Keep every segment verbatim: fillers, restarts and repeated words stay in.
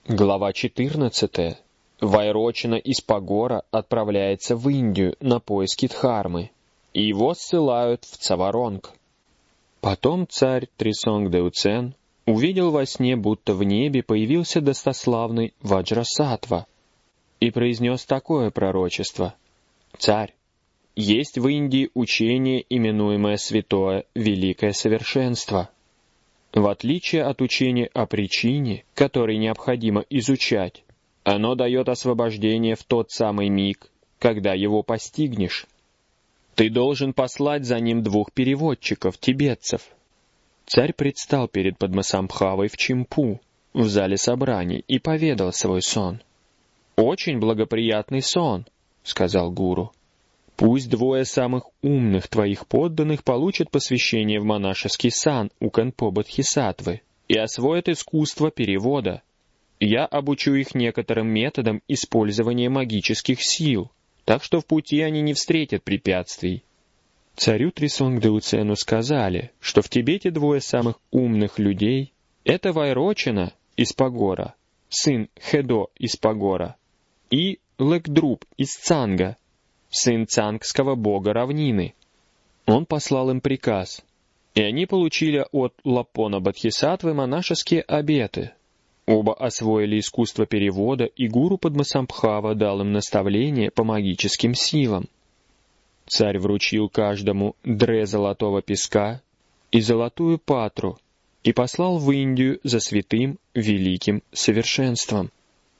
Глава четырнадцатая. Вайрочина из Пагора отправляется в Индию на поиски Дхармы, и его ссылают в Цаваронг. Потом царь Трисонгдеуцен увидел во сне, будто в небе появился достославный Ваджрасаттва, и произнес такое пророчество: «Царь, есть в Индии учение, именуемое Святое Великое Совершенство. В отличие от учения о причине, который необходимо изучать, оно дает освобождение в тот самый миг, когда его постигнешь. Ты должен послать за ним двух переводчиков, тибетцев». Царь предстал перед Падмасамбхавой в Чимпу, в зале собраний, и поведал свой сон. «Очень благоприятный сон», — сказал гуру. «Пусть двое самых умных твоих подданных получат посвящение в монашеский сан у Кhenpo Бодхисаттвы и освоят искусство перевода. Я обучу их некоторым методам использования магических сил, так что в пути они не встретят препятствий». Царю Трисонгдеуцену сказали, что в Тибете двое самых умных людей — это Вайрочина из Пагора, сын Хедо из Пагора, и Лекдруб из Цанга, сын цангского бога равнины. Он послал им приказ, и они получили от Лаппона Бодхисаттвы монашеские обеты. Оба освоили искусство перевода, и гуру Падмасамбхава дал им наставление по магическим силам. Царь вручил каждому дре золотого песка и золотую патру и послал в Индию за святым великим совершенством.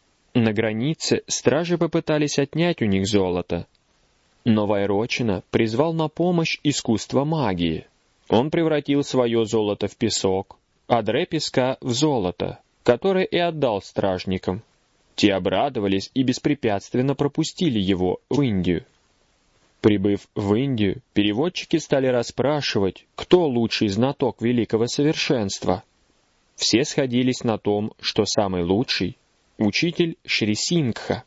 На границе стражи попытались отнять у них золото, но Вайрочина призвал на помощь искусство магии. Он превратил свое золото в песок, а дре песка в золото, которое и отдал стражникам. Те обрадовались и беспрепятственно пропустили его в Индию. Прибыв в Индию, переводчики стали расспрашивать, кто лучший знаток великого совершенства. Все сходились на том, что самый лучший — учитель Шри Сингха.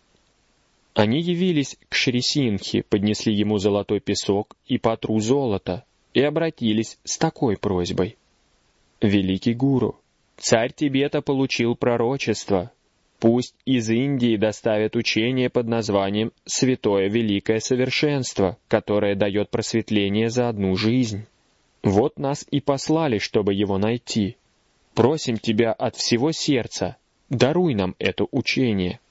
Они явились к Шри Сингхе, поднесли ему золотой песок и патру золота и обратились с такой просьбой: «Великий гуру, царь Тибета получил пророчество. Пусть из Индии доставят учение под названием «Святое Великое Совершенство», которое дает просветление за одну жизнь. Вот нас и послали, чтобы его найти. Просим тебя от всего сердца, даруй нам это учение».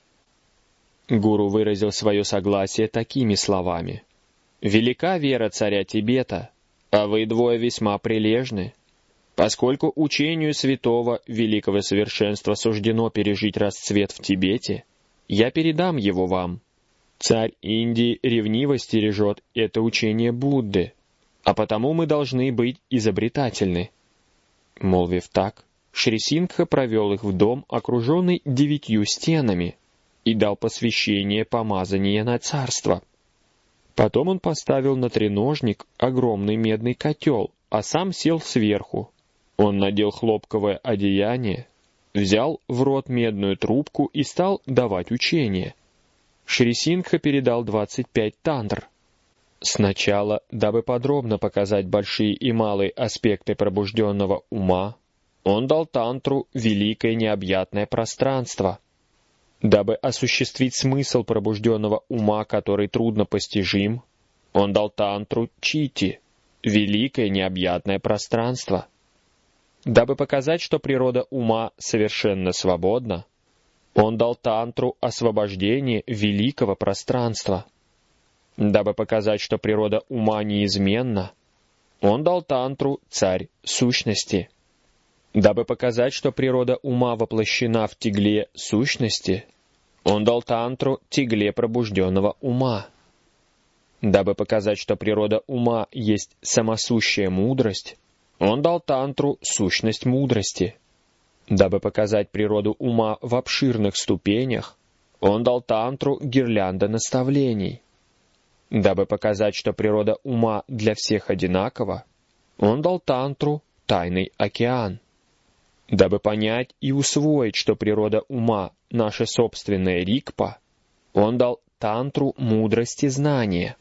Гуру выразил свое согласие такими словами: «Велика вера царя Тибета, а вы двое весьма прилежны. Поскольку учению святого великого совершенства суждено пережить расцвет в Тибете, я передам его вам. Царь Индии ревниво стережет это учение Будды, а потому мы должны быть изобретательны». Молвив так, Шри Сингха провел их в дом, окруженный девятью стенами, и дал посвящение помазания на царство. Потом он поставил на треножник огромный медный котел, а сам сел сверху. Он надел хлопковое одеяние, взял в рот медную трубку и стал давать учение. Шри Сингха передал двадцать пять тантр. Сначала, дабы подробно показать большие и малые аспекты пробужденного ума, он дал тантру «Великое необъятное пространство». Дабы осуществить смысл пробужденного ума, который трудно постижим, он дал тантру «Чити» — «Великое необъятное пространство». Дабы показать, что природа ума совершенно свободна, он дал тантру освобождения великого пространства. Дабы показать, что природа ума неизменна, он дал тантру царь сущности. Дабы показать, что природа ума воплощена в тигле сущности, он дал тантру тигле пробужденного ума. Дабы показать, что природа ума есть самосущая мудрость, он дал тантру сущность мудрости. Дабы показать природу ума в обширных ступенях, он дал тантру гирлянда наставлений. Дабы показать, что природа ума для всех одинакова, он дал тантру тайный океан. Дабы понять и усвоить, что природа ума — наша собственная рикпа, он дал тантру мудрости знания.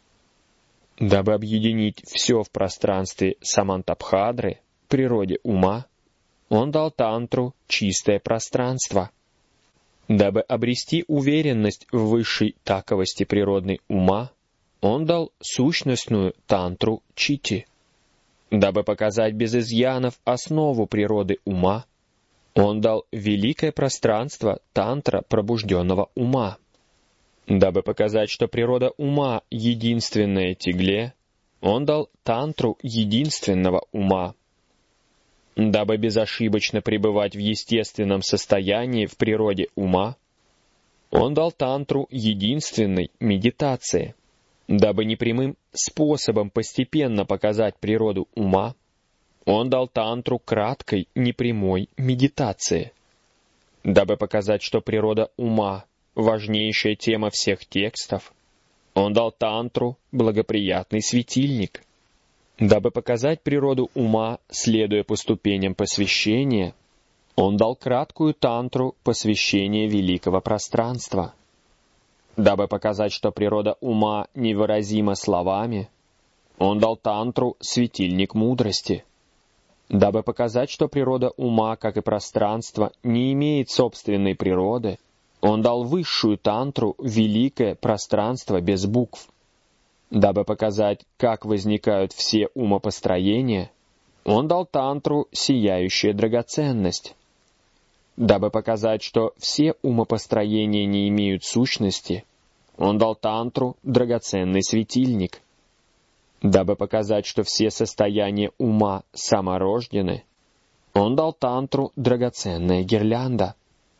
Дабы объединить все в пространстве Самантабхадры, природе ума, он дал тантру чистое пространство. Дабы обрести уверенность в высшей таковости природной ума, он дал сущностную тантру чити. Дабы показать без изъянов основу природы ума, он дал великое пространство тантра пробужденного ума. Дабы показать, что природа ума — единственное тигле, он дал тантру единственного ума. Дабы безошибочно пребывать в естественном состоянии в природе ума, он дал тантру единственной медитации. Дабы непрямым способом постепенно показать природу ума, он дал тантру краткой непрямой медитации. Дабы показать, что природа ума — важнейшая тема всех текстов, он дал тантру благоприятный светильник. Дабы показать природу ума, следуя по ступеням посвящения, он дал краткую тантру посвящения великого пространства. Дабы показать, что природа ума невыразима словами, он дал тантру светильник мудрости. Дабы показать, что природа ума, как и пространство, не имеет собственной природы, он дал высшую тантру великое пространство без букв. Дабы показать, как возникают все умопостроения, он дал тантру сияющая драгоценность. Дабы показать, что все умопостроения не имеют сущности, он дал тантру драгоценный светильник. Дабы показать, что все состояния ума саморождены, он дал тантру драгоценная гирлянда.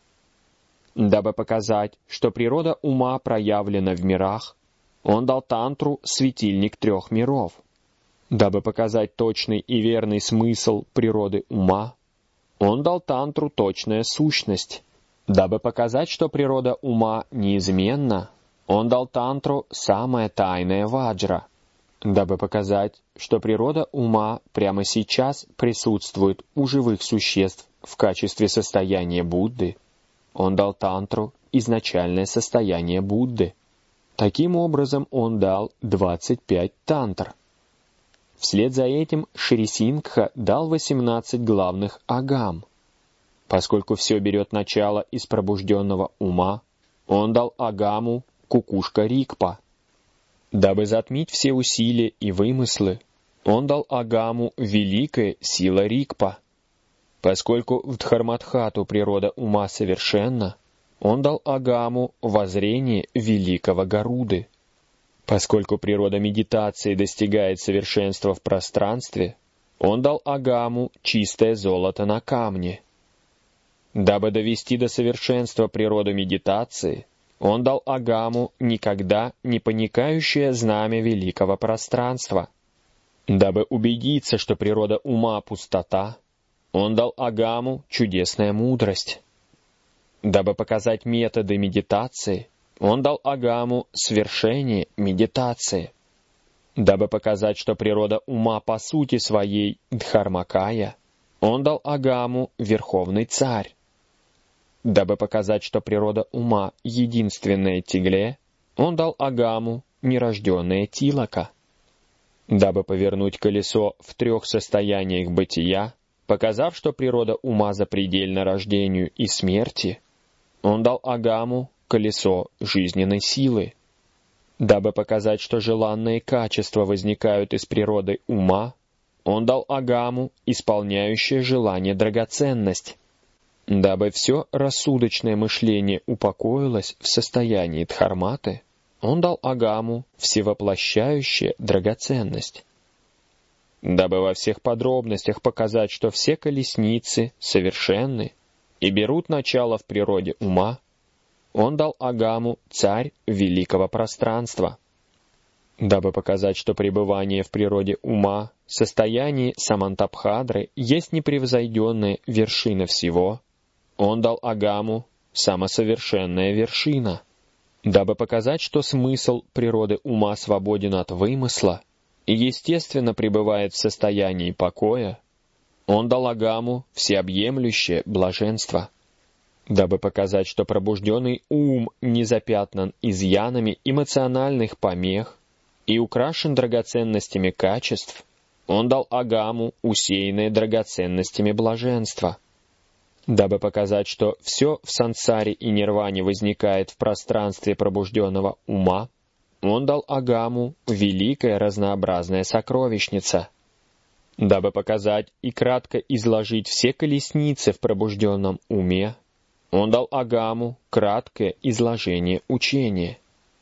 Дабы показать, что природа ума проявлена в мирах, он дал тантру светильник трех миров. Дабы показать точный и верный смысл природы ума, он дал тантру точная сущность. Дабы показать, что природа ума неизменна, он дал тантру самая тайная ваджра. Дабы показать, что природа ума прямо сейчас присутствует у живых существ в качестве состояния Будды, он дал тантру изначальное состояние Будды. Таким образом, он дал двадцать пять тантр. Вслед за этим Шри Сингха дал восемнадцать главных агам. Поскольку все берет начало из пробужденного ума, он дал агаму Кукушка Рикпа. Дабы затмить все усилия и вымыслы, он дал агаму Великая Сила Рикпа. Поскольку в Дхармадхату природа ума совершенна, он дал агаму воззрение великого Гаруды. Поскольку природа медитации достигает совершенства в пространстве, он дал агаму чистое золото на камне. Дабы довести до совершенства природу медитации, он дал агаму никогда не паникающее знамя великого пространства. Дабы убедиться, что природа ума пустота, он дал агаму чудесная мудрость. Дабы показать методы медитации, он дал агаму свершение медитации. Дабы показать, что природа ума по сути своей дхармакая, он дал агаму верховный царь. Дабы показать, что природа ума единственное тигле, он дал агаму нерожденное тилака. Дабы повернуть колесо в трех состояниях бытия, показав, что природа ума запредельна рождению и смерти, он дал агаму колесо жизненной силы. Дабы показать, что желанные качества возникают из природы ума, он дал агаму исполняющее желание драгоценность. Дабы все рассудочное мышление упокоилось в состоянии дхарматы, он дал агаму всевоплощающая драгоценность. Дабы во всех подробностях показать, что все колесницы совершенны и берут начало в природе ума, он дал агаму царь великого пространства. Дабы показать, что пребывание в природе ума, состоянии самантабхадры, есть непревзойденная вершина всего, он дал агаму самосовершенная вершина. Дабы показать, что смысл природы ума свободен от вымысла и естественно пребывает в состоянии покоя, он дал агаму всеобъемлющее блаженство. Дабы показать, что пробужденный ум не запятнан изъянами эмоциональных помех и украшен драгоценностями качеств, он дал агаму, усеянное драгоценностями блаженства. Дабы показать, что все в сансаре и нирване возникает в пространстве пробужденного ума, он дал Агаму великая разнообразная сокровищница. Дабы показать и кратко изложить все колесницы в пробужденном уме, он дал Агаму краткое изложение учения.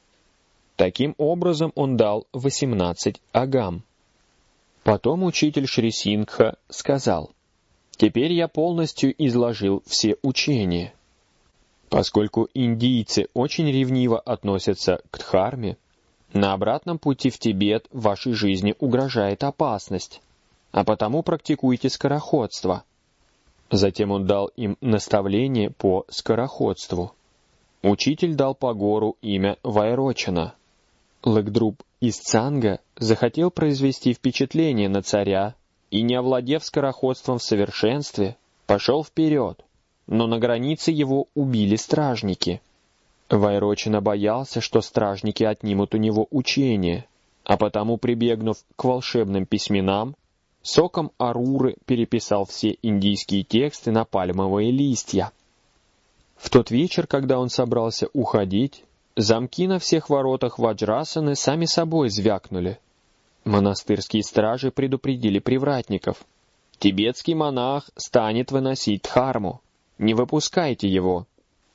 Таким образом он дал восемнадцать Агам. Потом учитель Шри Сингха сказал: «Теперь я полностью изложил все учения». Поскольку индийцы очень ревниво относятся к Дхарме, на обратном пути в Тибет вашей жизни угрожает опасность, а потому практикуйте скороходство. Затем он дал им наставление по скороходству. Учитель дал Пагору имя Вайрочана. Лакдруб из Цанга захотел произвести впечатление на царя и, не овладев скороходством в совершенстве, пошел вперед, но на границе его убили стражники. Вайрочана боялся, что стражники отнимут у него учение, а потому, прибегнув к волшебным письменам, соком Аруры переписал все индийские тексты на пальмовые листья. В тот вечер, когда он собрался уходить, замки на всех воротах Ваджрасаны сами собой звякнули. Монастырские стражи предупредили привратников: «Тибетский монах станет выносить дхарму. Не выпускайте его».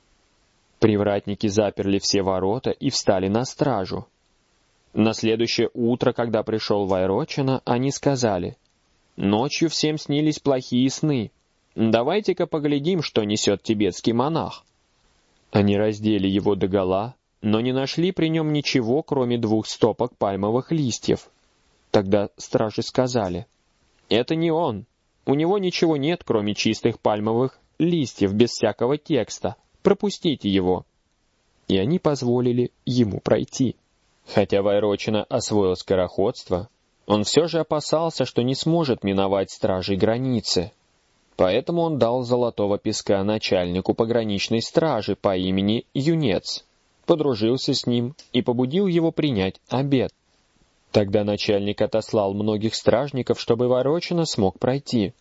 Привратники заперли все ворота и встали на стражу. На следующее утро, когда пришел Вайрочана, они сказали: «Ночью всем снились плохие сны. Давайте-ка поглядим, что несет тибетский монах». Они раздели его догола, но не нашли при нем ничего, кроме двух стопок пальмовых листьев. Тогда стражи сказали: «Это не он. У него ничего нет, кроме чистых пальмовых листьев, без всякого текста. Пропустите его». И они позволили ему пройти. Хотя Вайрочана освоил скороходство, он все же опасался, что не сможет миновать стражей границы. Поэтому он дал золотого песка начальнику пограничной стражи по имени Юнец, подружился с ним и побудил его принять обет. Тогда начальник отослал многих стражников, чтобы Вайрочана смог пройти.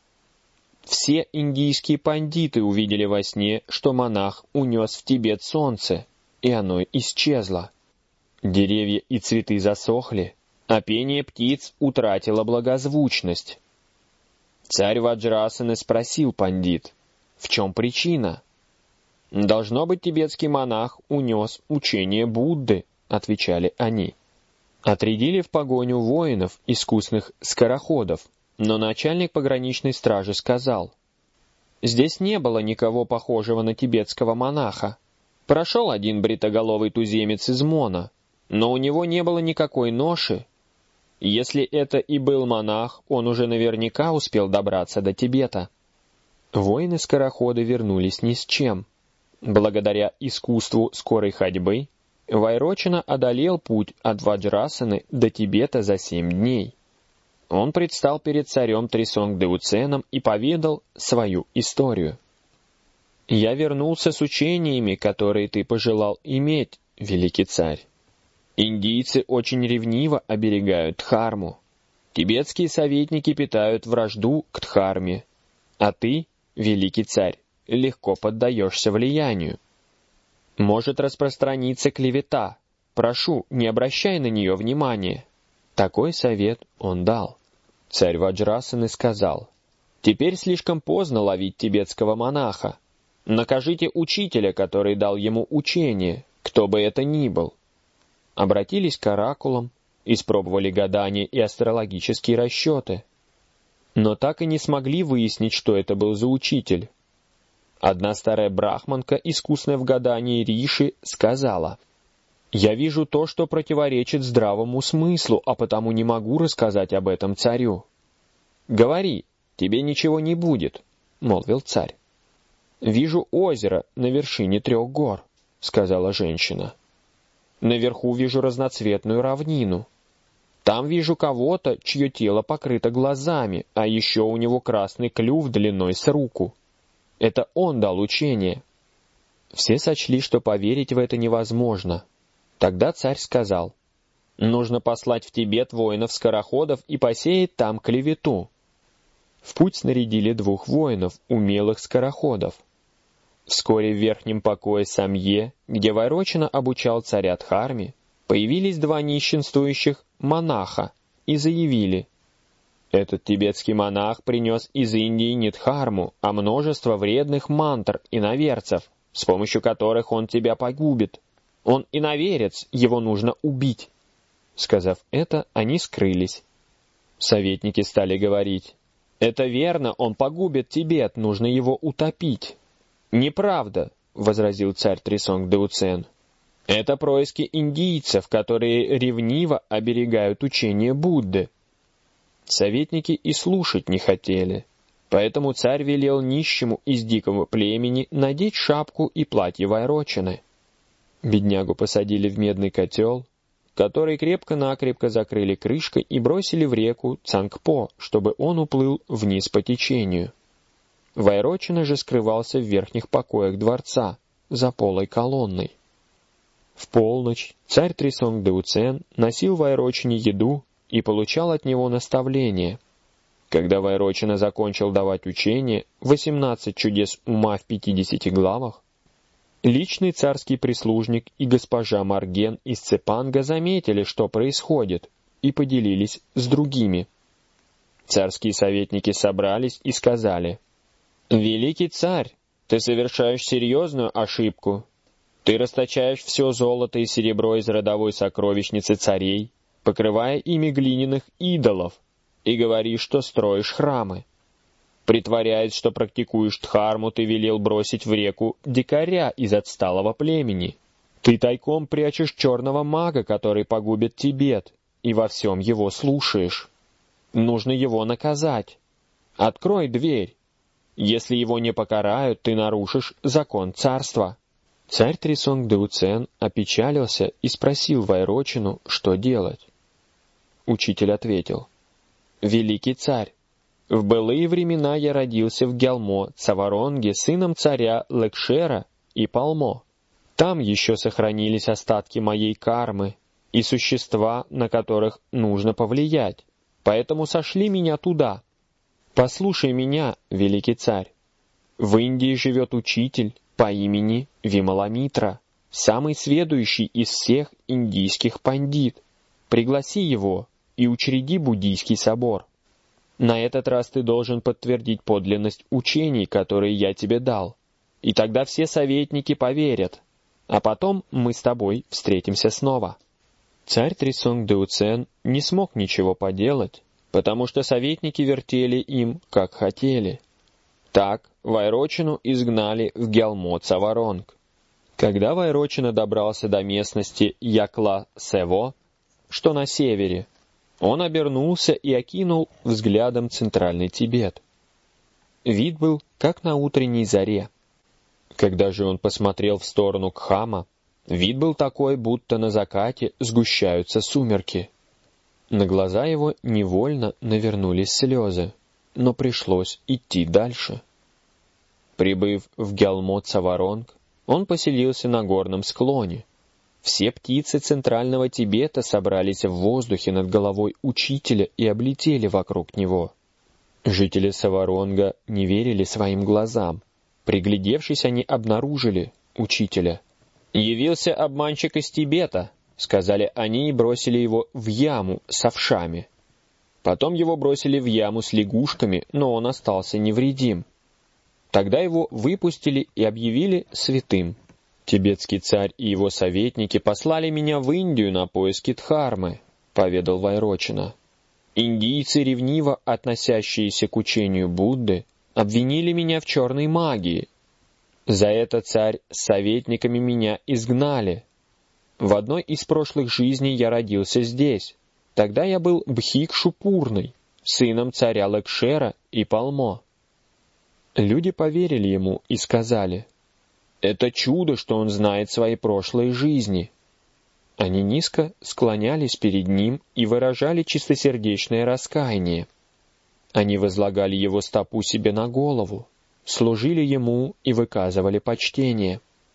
Все индийские пандиты увидели во сне, что монах унес в Тибет солнце, и оно исчезло. Деревья и цветы засохли, а пение птиц утратило благозвучность. Царь Ваджрасаны спросил пандит: «В чем причина?» «Должно быть, тибетский монах унес учение Будды», — отвечали они. Отрядили в погоню воинов, искусных скороходов, но начальник пограничной стражи сказал: «Здесь не было никого похожего на тибетского монаха. Прошел один бритоголовый туземец из Мона, но у него не было никакой ноши. Если это и был монах, он уже наверняка успел добраться до Тибета». Воины-скороходы вернулись ни с чем. Благодаря искусству скорой ходьбы Вайрочана одолел путь от Ваджрасаны до Тибета за семь дней. Он предстал перед царем Трисонгдеуценом и поведал свою историю. «Я вернулся с учениями, которые ты пожелал иметь, великий царь. Индийцы очень ревниво оберегают Дхарму. Тибетские советники питают вражду к Дхарме, а ты, великий царь, легко поддаешься влиянию. Может распространиться клевета. Прошу, не обращай на нее внимания». Такой совет он дал. Царь Ваджрасаны сказал: «Теперь слишком поздно ловить тибетского монаха. Накажите учителя, который дал ему учение, кто бы это ни был». Обратились к оракулам, испробовали гадания и астрологические расчеты, но так и не смогли выяснить, что это был за учитель. Одна старая брахманка, искусная в гадании Риши, сказала: «Я вижу то, что противоречит здравому смыслу, а потому не могу рассказать об этом царю». «Говори, тебе ничего не будет», — молвил царь. «Вижу озеро на вершине трех гор», — сказала женщина. «Наверху вижу разноцветную равнину. Там вижу кого-то, чье тело покрыто глазами, а еще у него красный клюв длиной с руку. Это он дал учение». Все сочли, что поверить в это невозможно. Тогда царь сказал: «Нужно послать в Тибет воинов-скороходов и посеять там клевету». В путь снарядили двух воинов, умелых скороходов. Вскоре в верхнем покое Самье, где Вайрочина обучал царя Дхарме, появились два нищенствующих монаха и заявили: «Этот тибетский монах принес из Индии не Дхарму, а множество вредных мантр иноверцев, с помощью которых он тебя погубит. Он иноверец, его нужно убить». Сказав это, они скрылись. Советники стали говорить: «Это верно, он погубит Тибет, нужно его утопить». «Неправда», — возразил царь Трисонгдеуцен. «Это происки индийцев, которые ревниво оберегают учение Будды». Советники и слушать не хотели, поэтому царь велел нищему из дикого племени надеть шапку и платье Вайрочины. Беднягу посадили в медный котел, который крепко-накрепко закрыли крышкой и бросили в реку Цангпо, чтобы он уплыл вниз по течению. Вайрочина же скрывался в верхних покоях дворца, за полой колонной. В полночь царь Трисонгдеуцен носил Вайрочине еду и получал от него наставления. Когда Вайрочина закончил давать учение восемнадцать чудес ума в пятидесяти главах, личный царский прислужник и госпожа Марген из Цепанга заметили, что происходит, и поделились с другими. Царские советники собрались и сказали: «Великий царь, ты совершаешь серьезную ошибку. Ты расточаешь все золото и серебро из родовой сокровищницы царей, покрывая ими глиняных идолов, и говоришь, что строишь храмы. Притворяясь, что практикуешь дхарму, ты велел бросить в реку дикаря из отсталого племени. Ты тайком прячешь черного мага, который погубит Тибет, и во всем его слушаешь. Нужно его наказать. Открой дверь. Если его не покарают, ты нарушишь закон царства». Царь Трисонгдеуцен опечалился и спросил Вайрочину, что делать. Учитель ответил: «Великий царь, в былые времена я родился в Гялмо, Цаваронге, сыном царя Лекшера и Палмо. Там еще сохранились остатки моей кармы и существа, на которых нужно повлиять, поэтому сошли меня туда. Послушай меня, великий царь. В Индии живет учитель по имени Вималамитра, самый сведущий из всех индийских пандит. Пригласи его и учреди буддийский собор. На этот раз ты должен подтвердить подлинность учений, которые я тебе дал, и тогда все советники поверят, а потом мы с тобой встретимся снова». Царь Трисонгдеуцен не смог ничего поделать, потому что советники вертели им, как хотели. Так Вайрочину изгнали в Гялмо-Цаваронг. Когда Вайрочина добрался до местности Якла-Сево, что на севере, он обернулся и окинул взглядом центральный Тибет. Вид был, как на утренней заре. Когда же он посмотрел в сторону Кхама, вид был такой, будто на закате сгущаются сумерки. На глаза его невольно навернулись слезы, но пришлось идти дальше. Прибыв в Гялмо-Цаваронг, он поселился на горном склоне. Все птицы центрального Тибета собрались в воздухе над головой учителя и облетели вокруг него. Жители Саваронга не верили своим глазам. Приглядевшись, они обнаружили учителя. «Явился обманщик из Тибета», — сказали они и бросили его в яму с овшами. Потом его бросили в яму с лягушками, но он остался невредим. Тогда его выпустили и объявили святым. «Тибетский царь и его советники послали меня в Индию на поиски Дхармы», — поведал Вайрочина. «Индийцы, ревниво относящиеся к учению Будды, обвинили меня в черной магии. За это царь с советниками меня изгнали. В одной из прошлых жизней я родился здесь. Тогда я был Бхикшу-Пурной, сыном царя Лекшера и Палмо». Люди поверили ему и сказали: «Это чудо, что он знает свои прошлые жизни». Они низко склонялись перед ним и выражали чистосердечное раскаяние. Они возлагали его стопу себе на голову, служили ему и выказывали почтение.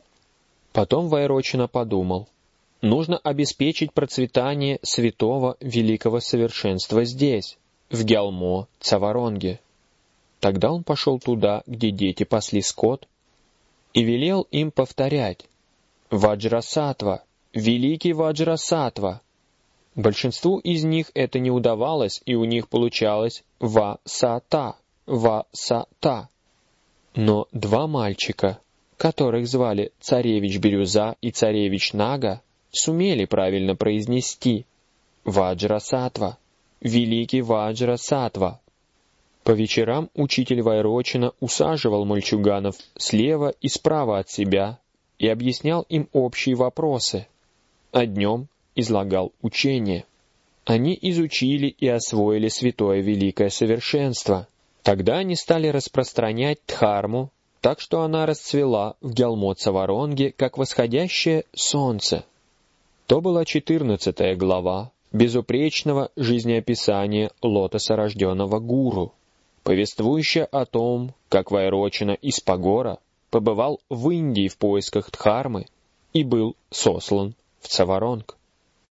Потом Вайрочина подумал: нужно обеспечить процветание святого великого совершенства здесь, в Гялмо-Цаваронге. Тогда он пошел туда, где дети пасли скот, и велел им повторять: «Ваджрасаттва! Великий Ваджрасаттва!» Большинству из них это не удавалось, и у них получалось «ва-са-та! Ва-са-та!». Но два мальчика, которых звали царевич Бирюза и царевич Нага, сумели правильно произнести «Ваджрасаттва! Великий Ваджрасаттва!». По вечерам учитель Вайрочина усаживал мальчуганов слева и справа от себя и объяснял им общие вопросы, а днем излагал учение. Они изучили и освоили святое великое совершенство. Тогда они стали распространять дхарму, так что она расцвела в Гялмоцаваронге, как восходящее солнце. То была четырнадцатая глава безупречного жизнеописания лотоса рожденного гуру, повествующая о том, как Вайрочина из Пагора побывал в Индии в поисках дхармы и был сослан в Цаваронг.